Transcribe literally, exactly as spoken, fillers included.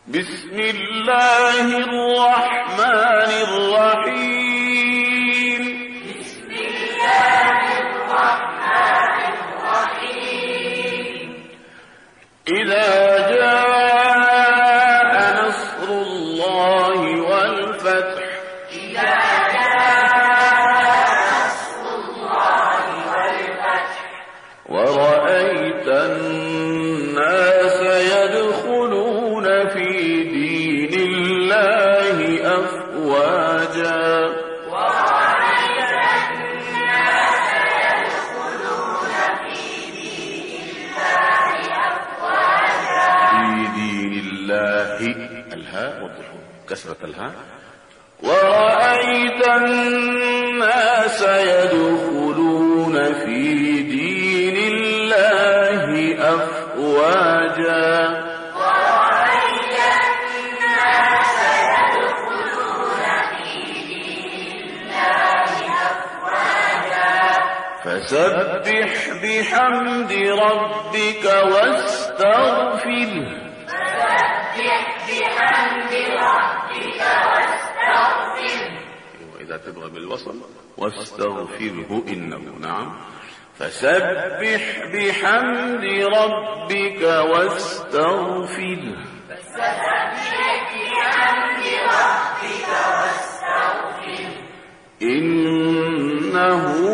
بسم الله الرحمن الرحيم. بسم الله الرحمن الرحيم. إذا جاء نصر الله والفتح. إذا جاء نصر الله والفتح. ورأيت الناس يدخلون في دين الله أفواجا. ورأيت الناس يدخلون في دين الله أفواجا. في دين الله الهاء وضحوا كسرة الهاء. ورأيت الناس يدخلون في دين الله أفواجا. ورأيت الناس يدخلون في دين الله أفواجا. فسبح بحمد ربك واستغفره. فسبح بحمد ربك واستغفره. وإذا تبغى بالوصل واستغفره إنه نعم. فسبح بحمد ربك واستغفره. فسبح بحمد ربك واستغفره. إنه